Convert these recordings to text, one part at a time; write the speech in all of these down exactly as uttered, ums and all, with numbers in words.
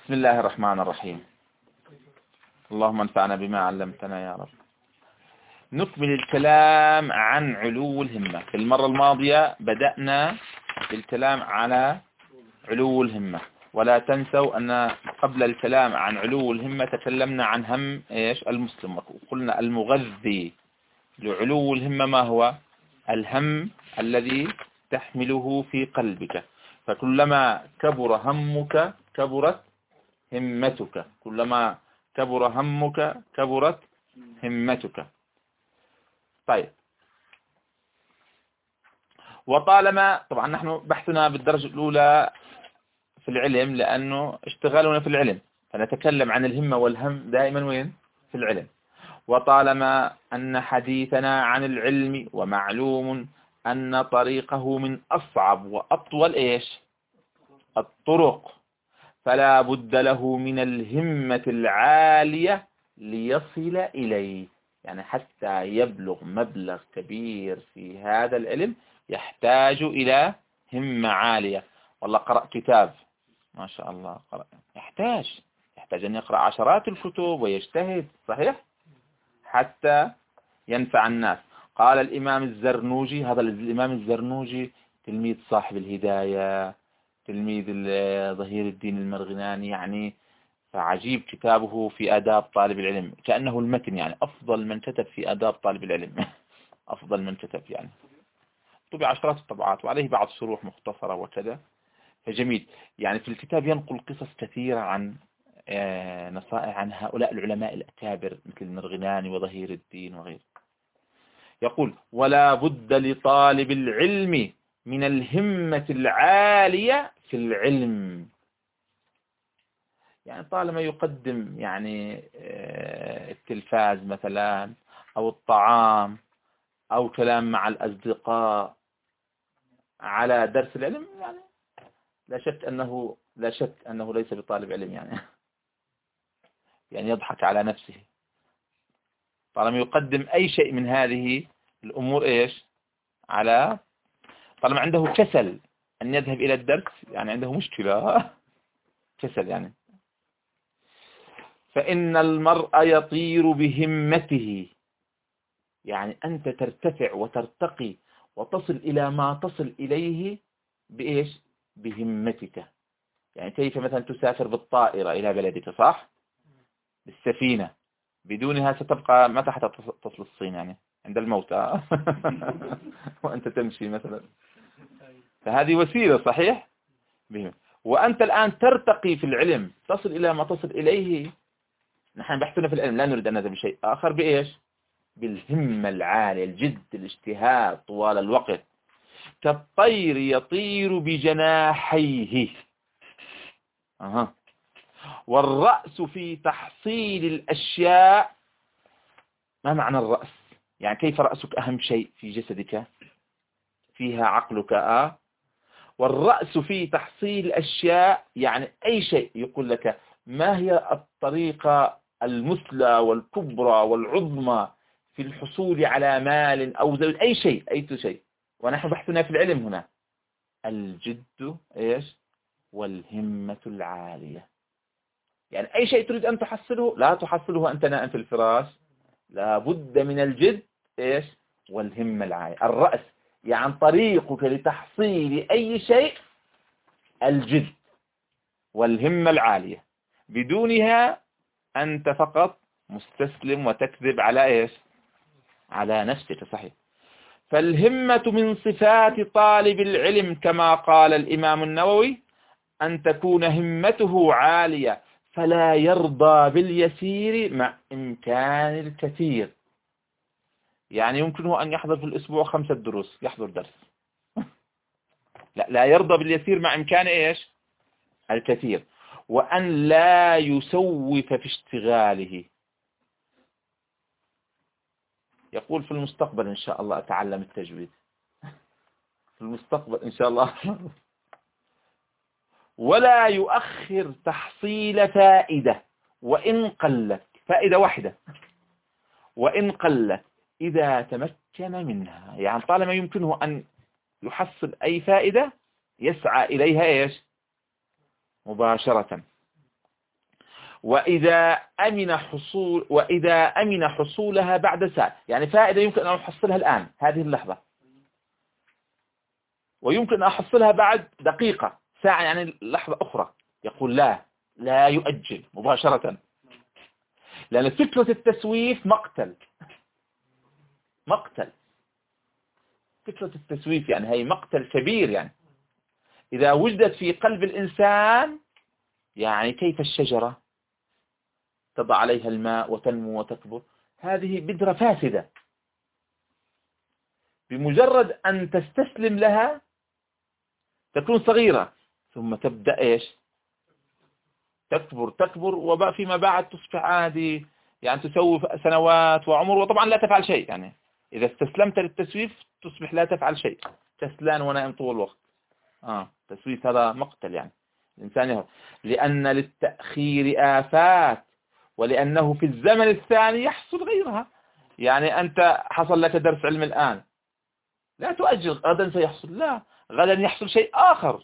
بسم الله الرحمن الرحيم. اللهم انفعنا بما علمتنا يا رب. نكمل الكلام عن علو الهمة. في المرة الماضية بدأنا بالكلام على علو الهمة، ولا تنسوا أن قبل الكلام عن علو الهمة تكلمنا عن هم إيش المسلم، وقلنا المغذي لعلو الهمة ما هو؟ الهم الذي تحمله في قلبك، فكلما كبر همك كبرت همتك، كلما كبر همك كبرت همتك. طيب، وطالما طبعا نحن بحثنا بالدرجة الأولى في العلم لأنه اشتغالنا في العلم، فنتكلم عن الهمة والهم دائما وين؟ في العلم. وطالما أن حديثنا عن العلم ومعلوم أن طريقه من أصعب وأطول إيش الطرق، فلا بد له من الهمة العالية ليصل إليه. يعني حتى يبلغ مبلغ كبير في هذا العلم يحتاج إلى همة عالية. والله قرأ كتاب ما شاء الله، قرأ يحتاج يحتاج أن يقرأ عشرات الكتب ويجتهد، صحيح، حتى ينفع الناس. قال الإمام الزرنوجي، هذا الإمام الزرنوجي تلميذ صاحب الهداية، تلميذ ظهير الدين المرغناني، يعني فعجيب كتابه في آداب طالب العلم، كأنه المتن، يعني أفضل من كتب في آداب طالب العلم أفضل من كتب، يعني طبع عشرات الطبعات وعليه بعض شروح مختصرة وكذا، فجميل. يعني في الكتاب ينقل قصص كثيرة عن نصائح عن هؤلاء العلماء الأكابر مثل المرغناني وظهير الدين وغيره. يقول: ولا بد لطالب العلم من الهمة العالية في العلم. يعني طالما يقدم يعني التلفاز مثلا أو الطعام أو كلام مع الأصدقاء على درس العلم، يعني لا شك أنه لا شك أنه ليس بطالب علم، يعني يعني يضحك على نفسه. طالما يقدم أي شيء من هذه الأمور إيش على طالما عنده كسل أن يذهب إلى الدرس، يعني عنده مشكلة كسل يعني. فإن المرء يطير بهمته، يعني أنت ترتفع وترتقي وتصل إلى ما تصل إليه بإيش؟ بهمتك. يعني كيف مثلا تسافر بالطائرة إلى بلدك، صح؟ بالسفينة، بدونها ستبقى متى حتى تصل الصين، يعني عند الموت وأنت تمشي مثلا، فهذه وسيلة، صحيح؟ بهم. وأنت الآن ترتقي في العلم، تصل إلى ما تصل إليه. نحن بحثنا في العلم لا نريد أن نذهب بشيء آخر، بإيش؟ بالهمة العالية، الجد، الاجتهاد طوال الوقت. كالطير يطير بجناحيه. أها. والرأس في تحصيل الأشياء. ما معنى الرأس؟ يعني كيف رأسك أهم شيء في جسدك؟ فيها عقلك. آه والرأس في تحصيل الأشياء، يعني أي شيء يقول لك ما هي الطريقة المثلى والكبرى والعظمى في الحصول على مال أو زوج، أي شيء أي شيء. ونحن بحثنا في العلم هنا الجد إيش والهمة العالية. يعني أي شيء تريد أن تحصله لا تحصله أنت نائم في الفراش، لا بد من الجد إيش والهمة العالية. الرأس يعني طريقك لتحصيل أي شيء الجد والهمة العالية، بدونها أنت فقط مستسلم وتكذب على إيش على نفسك، صحيح. فالهمة من صفات طالب العلم كما قال الإمام النووي أن تكون همته عالية، فلا يرضى باليسير مع إمكان الكثير. يعني يمكنه أن يحضر في الأسبوع خمسة دروس، يحضر درس لا لا يرضى باليسير مع إمكان إيش الكثير. وأن لا يسوف في اشتغاله. يقول في المستقبل إن شاء الله أتعلم التجويد، في المستقبل إن شاء الله. ولا يؤخر تحصيل فائدة وإن قلت، فائدة واحدة وإن قلت إذا تمكن منها. يعني طالما يمكنه أن يحصل أي فائدة يسعى إليها إيش مباشرة. وإذا أمن حصول وإذا أمن حصولها بعد ساعة، يعني فائدة يمكن أن أحصلها الآن هذه اللحظة، ويمكن أن أحصلها بعد دقيقة ساعة، يعني لحظة أخرى. يقول لا لا يؤجل مباشرة، لأن فكرة التسويف مقتل مقتل فكرة التسويف يعني هي مقتل كبير. يعني إذا وجدت في قلب الإنسان، يعني كيف الشجرة تضع عليها الماء وتنمو وتكبر، هذه بذرة فاسدة، بمجرد أن تستسلم لها تكون صغيرة، ثم تبدأ إيش تكبر تكبر وفيما بعد تصبح عادي، يعني تسوي سنوات وعمر، وطبعا لا تفعل شيء. يعني إذا استسلمت للتسويف تصبح لا تفعل شيء، كسلان ونائم طول الوقت. آه تسويف هذا مقتل، يعني الإنسان يهرب، لأن للتأخير آفات، ولأنه في الزمن الثاني يحصل غيرها. يعني أنت حصل لك درس علم الآن، لا تؤجل غدا سيحصل، لا، غدا يحصل شيء آخر.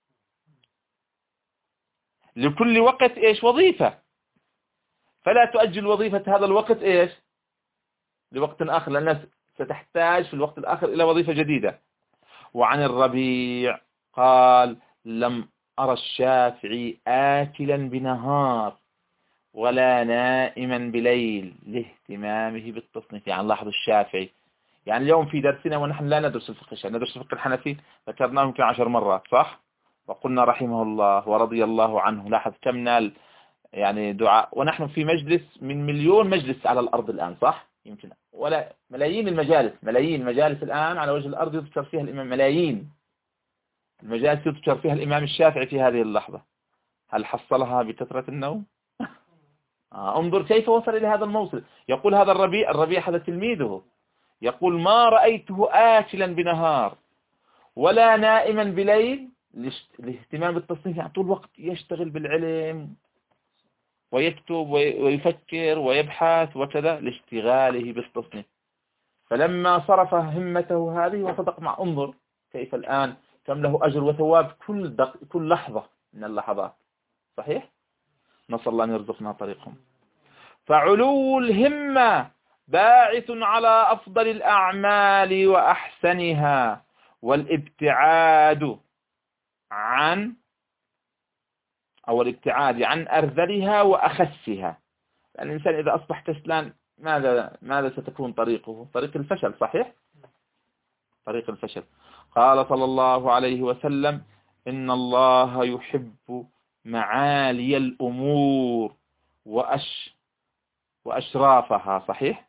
لكل وقت إيش وظيفة، فلا تؤجل وظيفة هذا الوقت إيش لوقت آخر، لأنها ستحتاج في الوقت الآخر إلى وظيفة جديدة. وعن الربيع قال لم أرى الشافعي آكلا بنهار ولا نائما بليل لاهتمامه بالتصنيف. يعني لاحظ الشافعي، يعني اليوم في درسنا ونحن لا ندرس الفقه الشافعي، ندرس الفقه الحنفي، ذكرناه يمكن عشر مرات صح، وقلنا رحمه الله ورضي الله عنه. لاحظ كم نال يعني دعاء، ونحن في مجلس من مليون مجلس على الأرض الآن صح، يمكن ولا ملايين المجالس، ملايين المجالس الآن على وجه الأرض يذكر فيها الإمام، ملايين المجالس يذكر فيها الإمام الشافعي في هذه اللحظة. هل حصلها بكثرة النوم؟ آه انظر كيف وصل إلى هذا الموصل. يقول هذا الربيع، الربيع هذا تلميذه، يقول ما رأيته آكلا بنهار ولا نائما بليل لاهتمام بالتصنيف، يعني طول الوقت يشتغل بالعلم ويكتب ويفكر ويبحث وكذا لاشتغاله بالتصنيف. فلما صرف همته هذه وصدق مع، انظر كيف الآن كم له أجر وثواب كل دق... كل لحظة من اللحظات. صحيح؟ نسأل الله أن يرزقنا طريقهم. فعلو الهمة باعث على أفضل الأعمال وأحسنها، والابتعاد عن أو الابتعاد عن أرذلها وأخسها. الإنسان إذا أصبح كسلان ماذا ماذا ستكون طريقه؟ طريق الفشل. صحيح؟ طريق الفشل. قال صلى الله عليه وسلم إن الله يحب معالي الأمور وأش وأشرافها. صحيح؟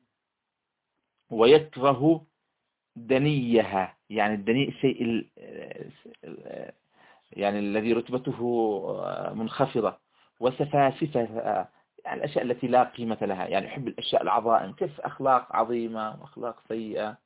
ويكره دنيها، يعني الدنيء الشيء يعني الذي رتبته منخفضة، وسفاسفها يعني الأشياء التي لا قيمة لها، يعني يحب الأشياء العظائم، كيف أخلاق عظيمة وأخلاق سيئة.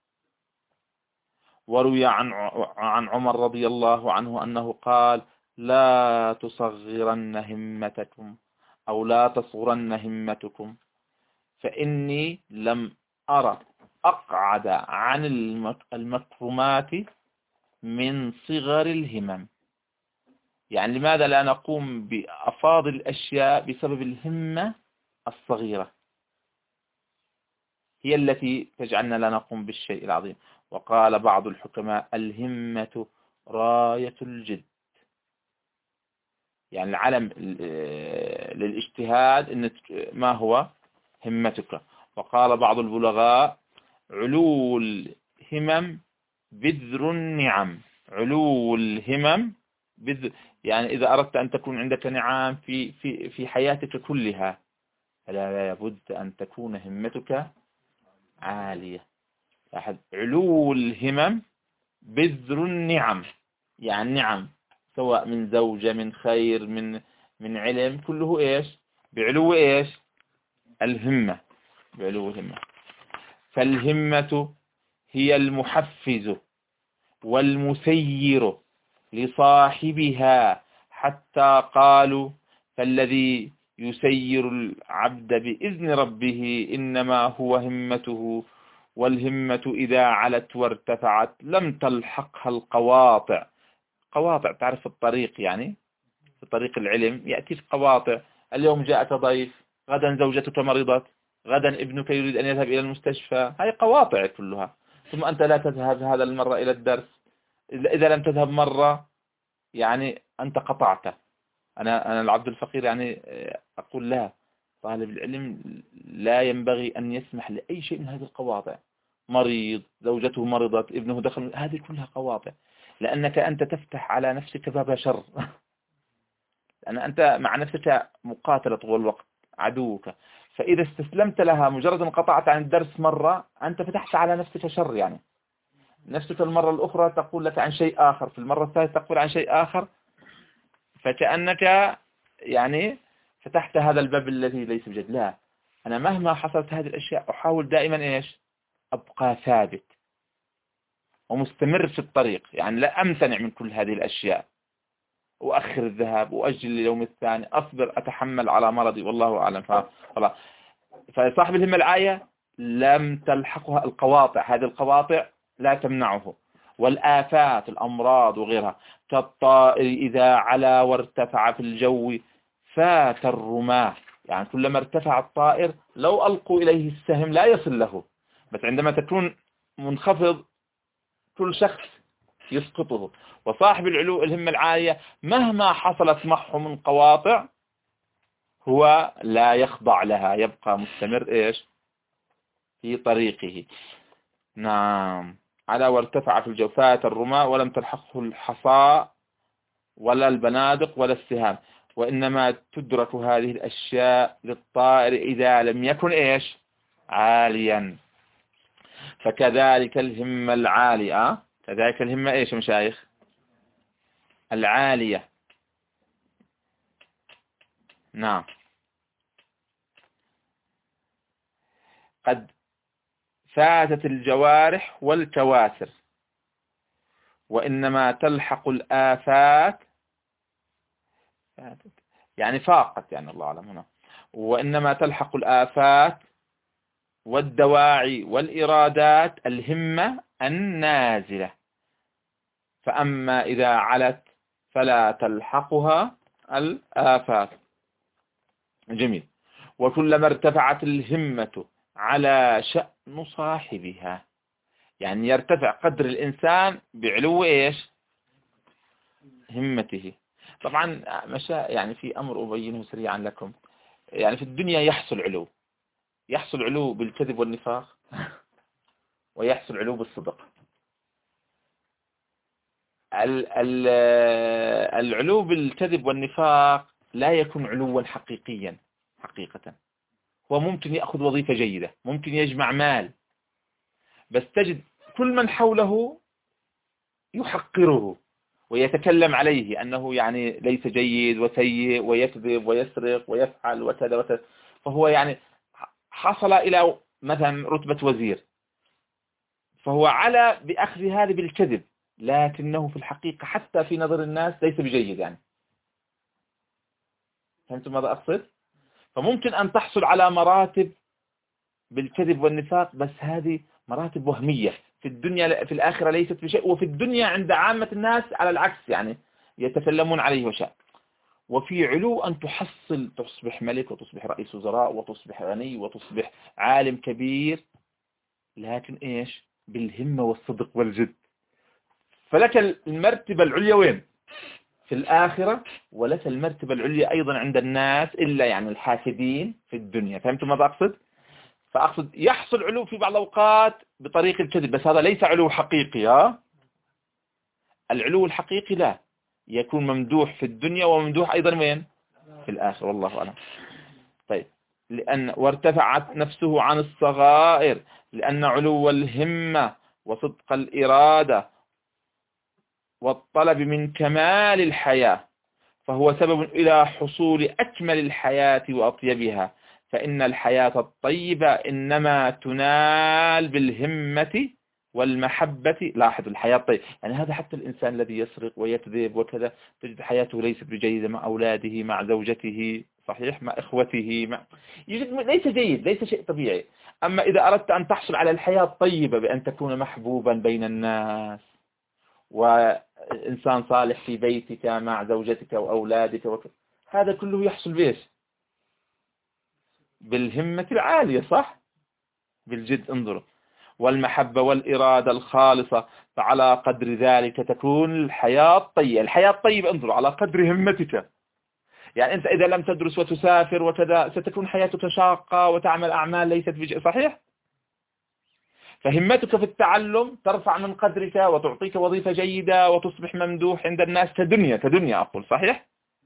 وروي عن عن عمر رضي الله عنه أنه قال لا تصغرن همتكم أو لا تصغرن همتكم، فإني لم أرى أقعد عن المكرمات من صغر الهمم. يعني لماذا لا نقوم بأفاضل الأشياء بسبب الهمة الصغيرة، هي التي تجعلنا لا نقوم بالشيء العظيم. وقال بعض الحكماء الهمة راية الجد، يعني العلم للاجتهاد إن ما هو همتك. وقال بعض البلغاء علو الهمم بذر النعم، علو الهمم بذر، يعني إذا أردت أن تكون عندك نعم في في في حياتك كلها فلا بد أن تكون همتك عالية. أحد علو الهمم بذر النعم، يعني نعم سواء من زوجة من خير من من علم، كله إيش بعلو إيش الهمة، بعلو الهمة. فالهمة هي المحفز والمسير لصاحبها، حتى قالوا فالذي يسير العبد بإذن ربه إنما هو همته، والهمة إذا علت وارتفعت لم تلحقها القواطع. قواطع تعرف الطريق، يعني في طريق العلم يأتي في قواطع، اليوم جاءك ضيف، غدا زوجتك مرضت، غدا ابنك يريد أن يذهب إلى المستشفى، هذه قواطع كلها. ثم أنت لا تذهب هذا المرة إلى الدرس، إذا لم تذهب مرة يعني أنت قطعت. أنا أنا العبد الفقير يعني أقول لا، طالب العلم لا ينبغي أن يسمح لأي شيء من هذه القواطع. مريض، زوجته مرضت، ابنه دخل، هذه كلها قواطع، لأنك أنت تفتح على نفسك باب شر. لأن أنت مع نفسك مقاتلة طول الوقت، عدوك. فإذا استسلمت لها مجرد أن قطعت عن الدرس مرة، أنت فتحت على نفسك شر. يعني نفسك المرة الأخرى تقول لك عن شيء آخر، في المرة الثالثة تقول عن شيء آخر، فكأنك يعني فتحت هذا الباب الذي ليس بجد. لا، أنا مهما حصلت هذه الأشياء أحاول دائما إيش؟ أبقى ثابت ومستمر في الطريق، يعني لا أمتنع من كل هذه الأشياء، وأخر الذهاب وأجل اليوم الثاني، أصبر، أتحمل على مرضي، والله أعلم. فخلاص، فصاحب الهمة العالية لم تلحقها القواطع، هذه القواطع لا تمنعه. والآفات، الأمراض وغيرها، كالطائر إذا علا وارتفع في الجو فات الرماة. يعني كلما ارتفع الطائر لو ألقوا إليه السهم لا يصل له، بس عندما تكون منخفض كل شخص يسقطه. وصاحب العلو الهمة العالية مهما حصلت معه من قواطع هو لا يخضع لها، يبقى مستمر إيش؟ في طريقه. نعم. على وارتفع في الجوفات الرماة ولم تلحقه الحصى ولا البنادق ولا السهام، وإنما تدرك هذه الأشياء للطائر إذا لم يكن إيش؟ عاليا. فكذلك الهمة العالية، كذلك الهمة إيش يا مشايخ؟ العالية. نعم. قد فاتت الجوارح والكواسر، وإنما تلحق الآفات، يعني فاقت، يعني الله أعلم هنا، وإنما تلحق الآفات والدواعي والإرادات الهمة النازلة، فأما إذا علت فلا تلحقها الآفات. جميل. وكلما ارتفعت الهمة على شأن صاحبها، يعني يرتفع قدر الإنسان بعلو إيش؟ همته. طبعا مشا يعني في أمر أبينه سريعا لكم. يعني في الدنيا يحصل علو، يحصل علو بالكذب والنفاق، ويحصل علو بالصدق. العلو بالكذب والنفاق لا يكون علوا حقيقيا حقيقة. هو ممكن يأخذ وظيفة جيدة، ممكن يجمع مال، بس تجد كل من حوله يحقره ويتكلم عليه أنه يعني ليس جيد وسيء ويكذب ويسرق ويفعل وكذا وكذا. فهو يعني حصل إلى مثلا رتبة وزير، فهو على بأخذ هذه بالكذب، لكنه في الحقيقة حتى في نظر الناس ليس بجيد. يعني فهمتم ماذا أقصد؟ فممكن أن تحصل على مراتب بالكذب والنفاق، بس هذه مراتب وهمية في الدنيا، في الآخرة ليست بشيء، وفي الدنيا عند عامة الناس على العكس، يعني يتكلمون عليه وشاء. وفي علو أن تحصل، تصبح ملك وتصبح رئيس وزراء وتصبح غني وتصبح عالم كبير، لكن إيش؟ بالهمة والصدق والجد. فلك المرتبة العليا وين؟ في الآخرة، ولك المرتبة العليا أيضا عند الناس، إلا يعني الحاسدين في الدنيا. فهمتم ماذا أقصد؟ فأقصد يحصل علو في بعض الأوقات بطريق الكذب، بس هذا ليس علو حقيقي. ها؟ العلو الحقيقي لا، يكون ممدوح في الدنيا وممدوح أيضا وين؟ في الآخرة، والله أعلم. طيب. لأن وارتفعت نفسه عن الصغائر، لأن علو الهمة وصدق الإرادة والطلب من كمال الحياة فهو سبب إلى حصول أكمل الحياة وأطيبها. فإن الحياة الطيبة إنما تنال بالهمة والمحبة. لاحظ، الحياة الطيبة يعني هذا حتى الإنسان الذي يسرق ويكذب وكذا تجد حياته ليست بجيدة مع أولاده، مع زوجته، صحيح، مع إخوته، مع يجد ليس جيد، ليس شيء طبيعي. أما إذا أردت أن تحصل على الحياة الطيبة بأن تكون محبوبا بين الناس، وإنسان صالح في بيتك مع زوجتك وأولادك وكذا، هذا كله يحصل بإيش؟ بالهمة العالية، صح؟ بالجد. انظروا، والمحبة والإرادة الخالصة، فعلى قدر ذلك تكون الحياة الطيبة. الحياة الطيبة انظروا على قدر همتك. يعني أنت إذا لم تدرس وتسافر وكذا ستكون حياتك شاقة وتعمل أعمال ليست بج... صحيح؟ فهمتك في التعلم ترفع من قدرك وتعطيك وظيفة جيدة وتصبح ممدوح عند الناس كدنيا كدنيا أقول، صحيح؟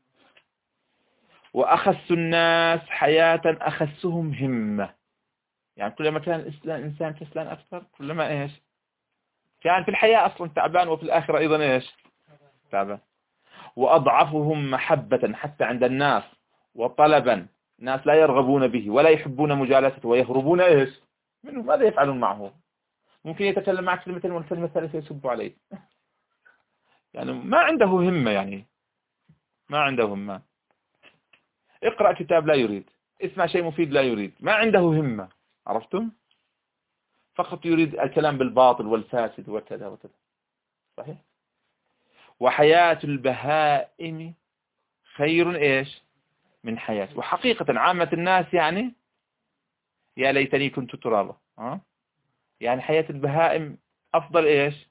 وأخس الناس حياة أخسهم همة. يعني كلما كان الإنسان كسلان أكثر كلما إيش كان في الحياة أصلا تعبان، وفي الآخرة أيضا إيش تعبان. وأضعفهم محبة حتى عند الناس، وطلبا، ناس لا يرغبون به ولا يحبون مجالسته ويهربون إيش منه. ماذا يفعلون معه؟ ممكن يتكلم معك كلمتين والكلمة الثالثة يسب عليه. يعني ما عنده همة، يعني ما عنده همة. اقرأ كتاب لا يريد، اسمع شيء مفيد لا يريد، ما عنده همة. عرفتم؟ فقط يريد الكلام بالباطل والفاسد وكذا وكذا. صحيح. وحياة البهائم خير إيش من حياة. وحقيقة عامة الناس يعني يا ليتني كنت ترابا. أه؟ يعني حياة البهائم أفضل إيش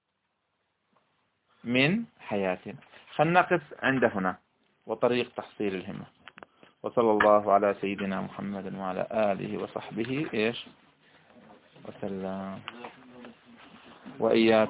من حياتهم. خلنا نقف عند هنا وطريق تحصيل الهمة. وصلى الله على سيدنا محمد وعلى آله وصحبه إيش وسلم. وإياكم.